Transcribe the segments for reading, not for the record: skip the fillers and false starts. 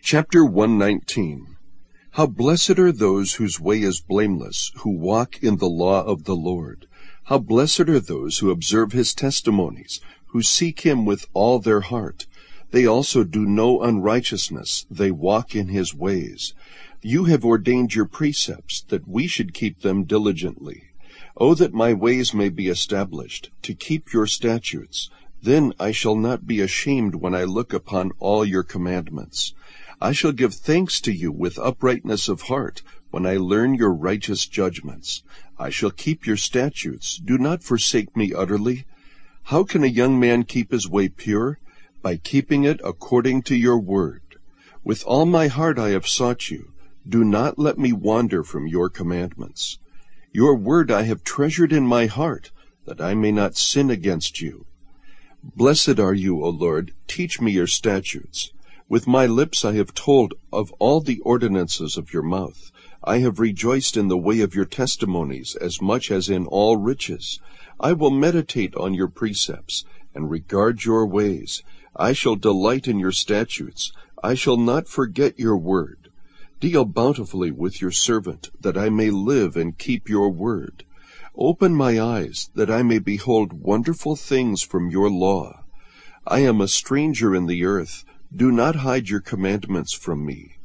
Chapter 119. How blessed are those whose way is blameless, who walk in the law of the Lord. How blessed are those who observe his testimonies, who seek him with all their heart. They also do no unrighteousness, they walk in his ways. You have ordained your precepts, that we should keep them diligently. O that my ways may be established, to keep your statutes. Then I shall not be ashamed when I look upon all your commandments. I shall give thanks to you with uprightness of heart, when I learn your righteous judgments. I shall keep your statutes. Do not forsake me utterly. How can a young man keep his way pure? By keeping it according to your word. With all my heart I have sought you. Do not let me wander from your commandments. Your word I have treasured in my heart, that I may not sin against you. Blessed are you, O Lord. Teach me your statutes. With my lips I have told of all the ordinances of your mouth. I have rejoiced in the way of your testimonies as much as in all riches. I will meditate on your precepts and regard your ways. I shall delight in your statutes. I shall not forget your word. Deal bountifully with your servant, that I may live and keep your word. Open my eyes, that I may behold wonderful things from your law. I am a stranger in the earth. Do not hide your commandments from me.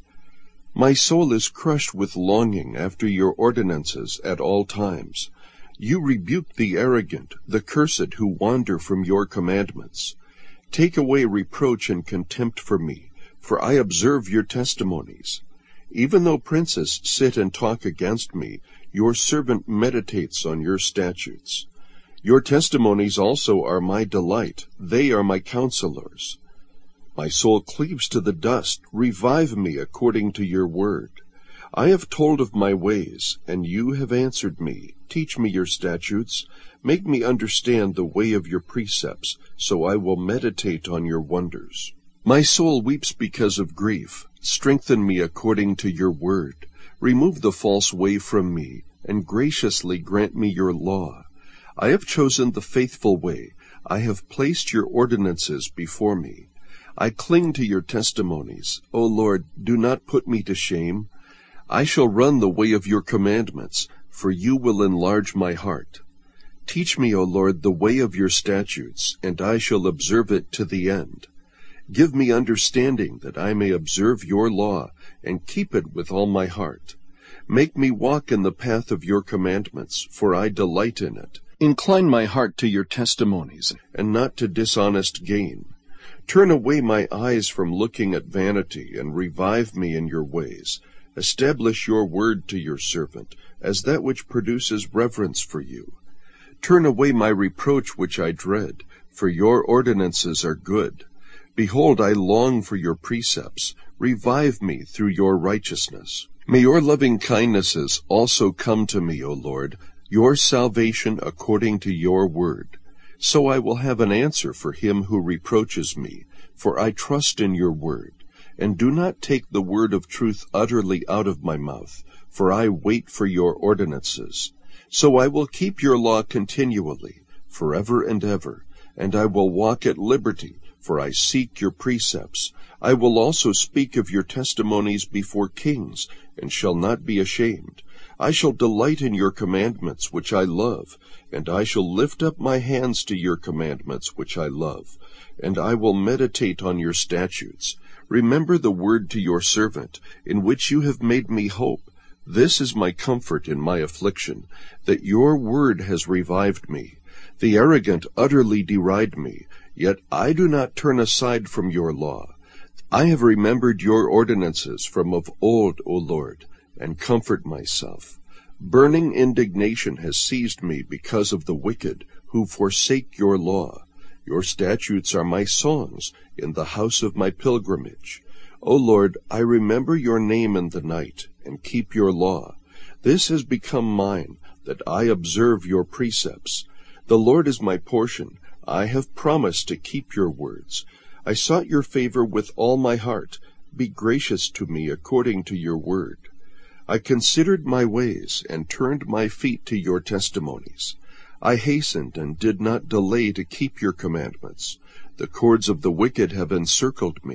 My soul is crushed with longing after your ordinances at all times. You rebuke the arrogant, the cursed who wander from your commandments. Take away reproach and contempt from me, for I observe your testimonies. Even though princes sit and talk against me, your servant meditates on your statutes. Your testimonies also are my delight. They are my counselors. My soul cleaves to the dust. Revive me according to your word. I have told of my ways, and you have answered me. Teach me your statutes. Make me understand the way of your precepts, so I will meditate on your wonders. My soul weeps because of grief. Strengthen me according to your word. Remove the false way from me, and graciously grant me your law. I have chosen the faithful way. I have placed your ordinances before me. I cling to your testimonies. O Lord, do not put me to shame. I shall run the way of your commandments, for you will enlarge my heart. Teach me, O Lord, the way of your statutes, and I shall observe it to the end. Give me understanding, that I may observe your law, and keep it with all my heart. Make me walk in the path of your commandments, for I delight in it. Incline my heart to your testimonies, and not to dishonest gain. Turn away my eyes from looking at vanity, and revive me in your ways. Establish your word to your servant, as that which produces reverence for you. Turn away my reproach which I dread, for your ordinances are good. Behold, I long for your precepts. Revive me through your righteousness. May your loving kindnesses also come to me, O Lord, your salvation according to your word. So I will have an answer for him who reproaches me, for I trust in your word. And do not take the word of truth utterly out of my mouth, for I wait for your ordinances. So I will keep your law continually, forever and ever, and I will walk at liberty, for I seek your precepts. I will also speak of your testimonies before kings, and shall not be ashamed. I shall delight in your commandments, which I love, and I shall lift up my hands to your commandments, which I love, and I will meditate on your statutes. Remember the word to your servant, in which you have made me hope. This is my comfort in my affliction, that your word has revived me. The arrogant utterly deride me, yet I do not turn aside from your law. I have remembered your ordinances from of old, O Lord, and comfort myself. Burning indignation has seized me because of the wicked, who forsake your law. Your statutes are my songs in the house of my pilgrimage. O Lord, I remember your name in the night, and keep your law. This has become mine, that I observe your precepts. The Lord is my portion. I have promised to keep your words. I sought your favor with all my heart. Be gracious to me according to your word. I considered my ways, and turned my feet to your testimonies. I hastened and did not delay to keep your commandments. The cords of the wicked have encircled me,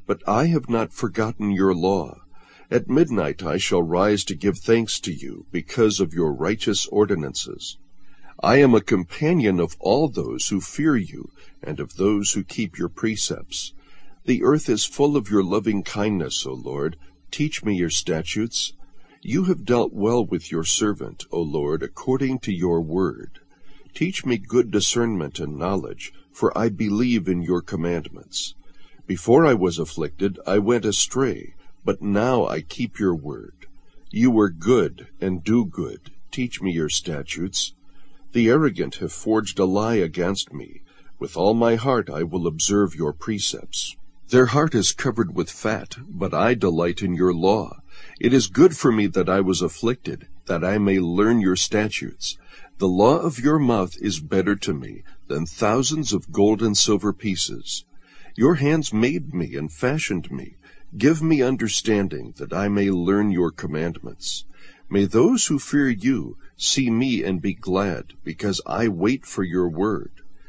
but I have not forgotten your law. At midnight I shall rise to give thanks to you because of your righteous ordinances. I am a companion of all those who fear you and of those who keep your precepts. The earth is full of your loving kindness, O Lord. Teach me your statutes. You have dealt well with your servant, O Lord, according to your word. Teach me good discernment and knowledge, for I believe in your commandments. Before I was afflicted, I went astray, but now I keep your word. You are good and do good. Teach me your statutes. The arrogant have forged a lie against me. With all my heart I will observe your precepts. Their heart is covered with fat, but I delight in your law. It is good for me that I was afflicted, that I may learn your statutes. The law of your mouth is better to me than thousands of gold and silver pieces. Your hands made me and fashioned me. Give me understanding, that I may learn your commandments. May those who fear you see me and be glad, because I wait for your word.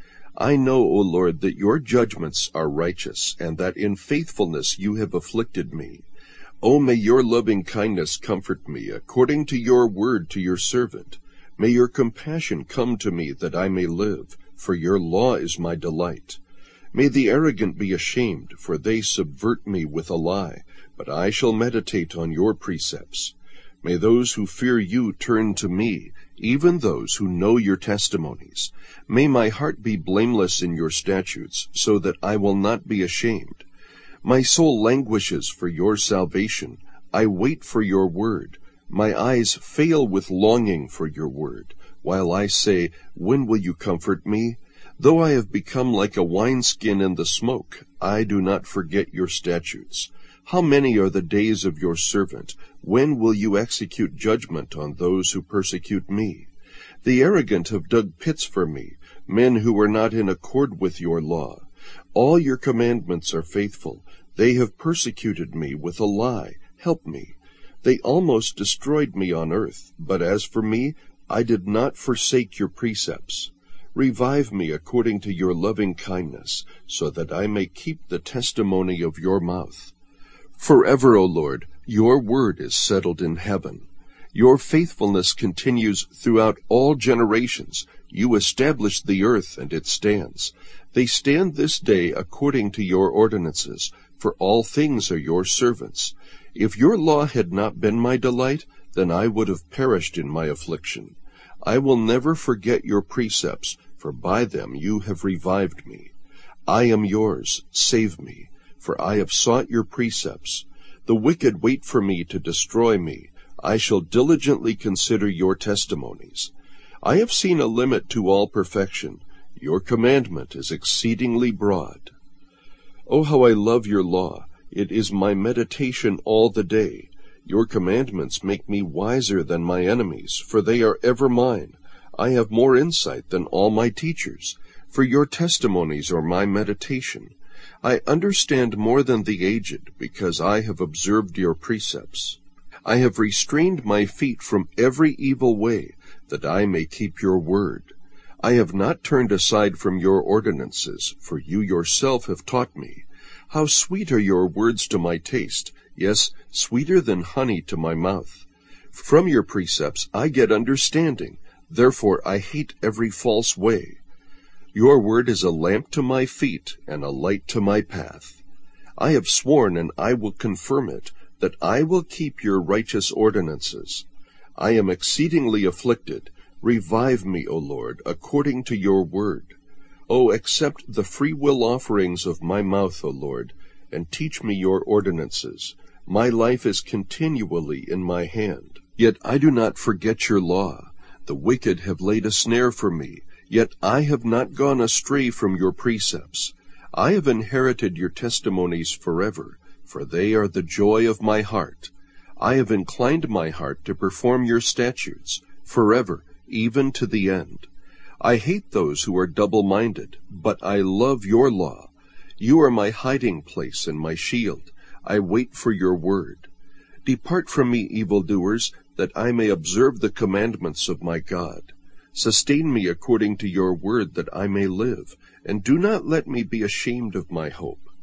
I know, O Lord, that your judgments are righteous, and that in faithfulness you have afflicted me. O may your loving kindness comfort me, according to your word to your servant. May your compassion come to me, that I may live, for your law is my delight. May the arrogant be ashamed, for they subvert me with a lie, but I shall meditate on your precepts. May those who fear you turn to me, even those who know your testimonies. May my heart be blameless in your statutes, so that I will not be ashamed. My soul languishes for your salvation. I wait for your word. My eyes fail with longing for your word, while I say, when will you comfort me? Though I have become like a wineskin in the smoke, I do not forget your statutes. How many are the days of your servant? When will you execute judgment on those who persecute me? The arrogant have dug pits for me, men who are not in accord with your law. All your commandments are faithful. They have persecuted me with a lie. Help me. They almost destroyed me on earth, but as for me, I did not forsake your precepts. Revive me according to your loving kindness, so that I may keep the testimony of your mouth. Forever, O Lord, your word is settled in heaven. Your faithfulness continues throughout all generations. You established the earth, and it stands. They stand this day according to your ordinances, for all things are your servants. If your law had not been my delight, then I would have perished in my affliction. I will never forget your precepts, for by them you have revived me. I am yours, save me, for I have sought your precepts. The wicked wait for me to destroy me. I shall diligently consider your testimonies. I have seen a limit to all perfection. Your commandment is exceedingly broad. Oh, how I love your law! It is my meditation all the day. Your commandments make me wiser than my enemies, for they are ever mine. I have more insight than all my teachers, for your testimonies are my meditation. I understand more than the aged, because I have observed your precepts. I have restrained my feet from every evil way, that I may keep your word. I have not turned aside from your ordinances, for you yourself have taught me. How sweet are your words to my taste, yes, sweeter than honey to my mouth. From your precepts I get understanding, therefore I hate every false way. Your word is a lamp to my feet and a light to my path. I have sworn, and I will confirm it, that I will keep your righteous ordinances. I am exceedingly afflicted. Revive me, O Lord, according to your word. O accept the free will offerings of my mouth, O Lord, and teach me your ordinances. My life is continually in my hand. Yet I do not forget your law. The wicked have laid a snare for me, yet I have not gone astray from your precepts. I have inherited your testimonies forever, for they are the joy of my heart. I have inclined my heart to perform your statutes, forever, even to the end. I hate those who are double-minded, but I love your law. You are my hiding place and my shield. I wait for your word. Depart from me, evildoers, that I may observe the commandments of my God. Sustain me according to your word, that I may live, and do not let me be ashamed of my hope.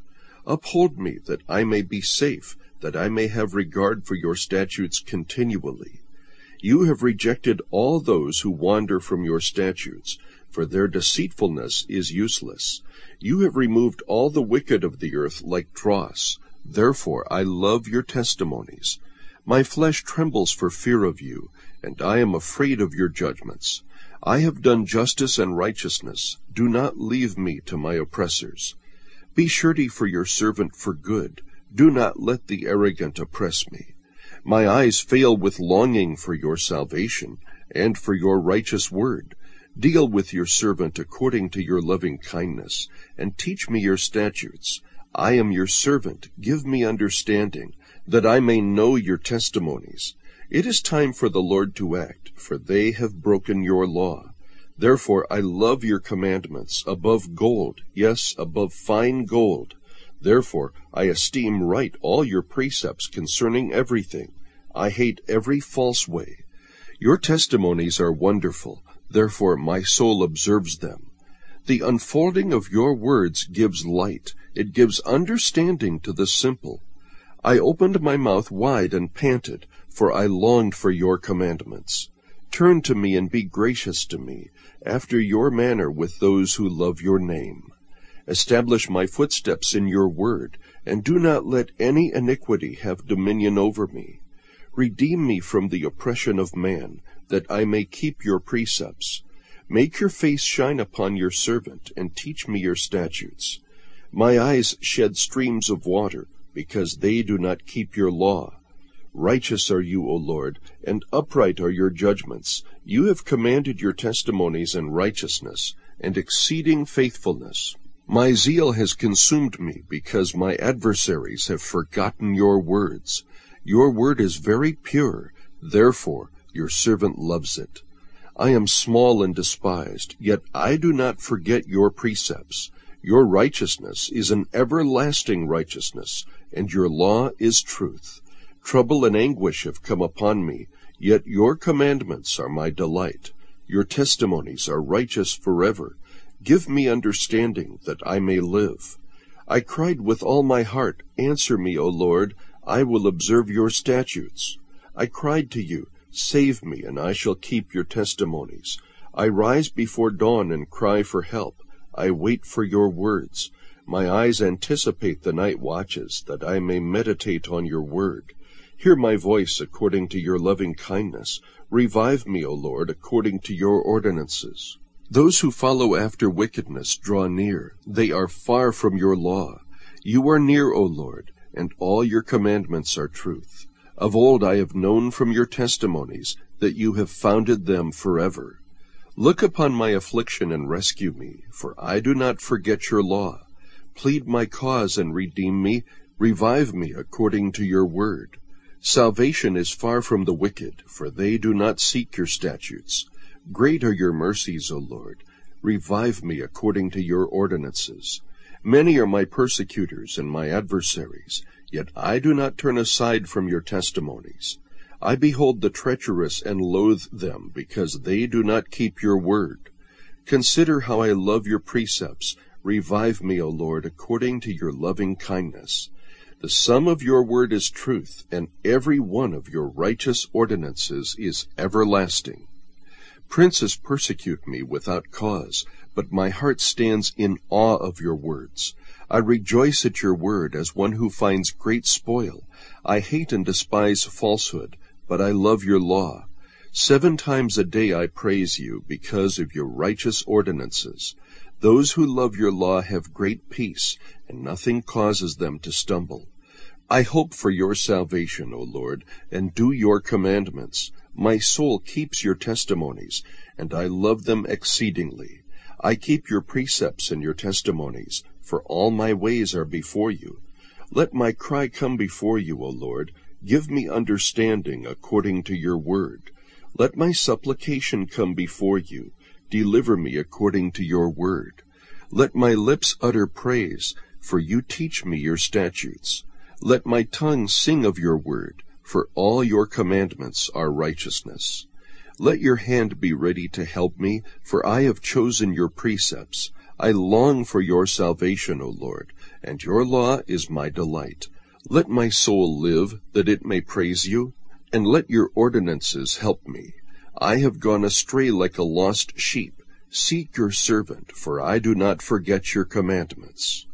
Uphold me, that I may be safe, that I may have regard for your statutes continually. You have rejected all those who wander from your statutes, for their deceitfulness is useless. You have removed all the wicked of the earth like dross. Therefore I love your testimonies. My flesh trembles for fear of you, and I am afraid of your judgments. I have done justice and righteousness. Do not leave me to my oppressors. Be surety for your servant for good. Do not let the arrogant oppress me. My eyes fail with longing for your salvation and for your righteous word. Deal with your servant according to your loving kindness, and teach me your statutes. I am your servant. Give me understanding, that I may know your testimonies. It is time for the Lord to act, for they have broken your law. Therefore I love your commandments above gold, yes, above fine gold. Therefore I esteem right all your precepts concerning everything. I hate every false way. Your testimonies are wonderful. Therefore my soul observes them. The unfolding of your words gives light. It gives understanding to the simple. I opened my mouth wide and panted, for I longed for your commandments. Turn to me and be gracious to me, after your manner with those who love your name. Establish my footsteps in your word, and do not let any iniquity have dominion over me. Redeem me from the oppression of man, that I may keep your precepts. Make your face shine upon your servant, and teach me your statutes. My eyes shed streams of water, because they do not keep your law. Righteous are you, O Lord, and upright are your judgments. You have commanded your testimonies in righteousness, and exceeding faithfulness. My zeal has consumed me, because my adversaries have forgotten your words. Your word is very pure, therefore your servant loves it. I am small and despised, yet I do not forget your precepts. Your righteousness is an everlasting righteousness, and your law is truth. Trouble and anguish have come upon me, yet your commandments are my delight. Your testimonies are righteous forever. Give me understanding, that I may live. I cried with all my heart, answer me, O Lord, I will observe your statutes. I cried to you, save me, and I shall keep your testimonies. I rise before dawn and cry for help. I wait for your words. My eyes anticipate the night watches, that I may meditate on your word. Hear my voice according to your loving kindness. Revive me, O Lord, according to your ordinances. Those who follow after wickedness draw near. They are far from your law. You are near, O Lord, and all your commandments are truth. Of old I have known from your testimonies that you have founded them forever. Look upon my affliction and rescue me, for I do not forget your law. Plead my cause and redeem me. Revive me according to your word. Salvation is far from the wicked, for they do not seek your statutes. Great are your mercies, O Lord. Revive me according to your ordinances. Many are my persecutors and my adversaries, yet I do not turn aside from your testimonies. I behold the treacherous and loathe them, because they do not keep your word. Consider how I love your precepts. Revive me, O Lord, according to your loving kindness. The sum of your word is truth, and every one of your righteous ordinances is everlasting. Princes persecute me without cause, but my heart stands in awe of your words. I rejoice at your word as one who finds great spoil. I hate and despise falsehood, but I love your law. 7 times a day I praise you because of your righteous ordinances. Those who love your law have great peace, and nothing causes them to stumble. I hope for your salvation, O Lord, and do your commandments. My soul keeps your testimonies, and I love them exceedingly. I keep your precepts and your testimonies, for all my ways are before you. Let my cry come before you, O Lord. Give me understanding according to your word. Let my supplication come before you. Deliver me according to your word. Let my lips utter praise, for you teach me your statutes. Let my tongue sing of your word, for all your commandments are righteousness. Let your hand be ready to help me, for I have chosen your precepts. I long for your salvation, O Lord, and your law is my delight. Let my soul live, that it may praise you, and let your ordinances help me. I have gone astray like a lost sheep. Seek your servant, for I do not forget your commandments.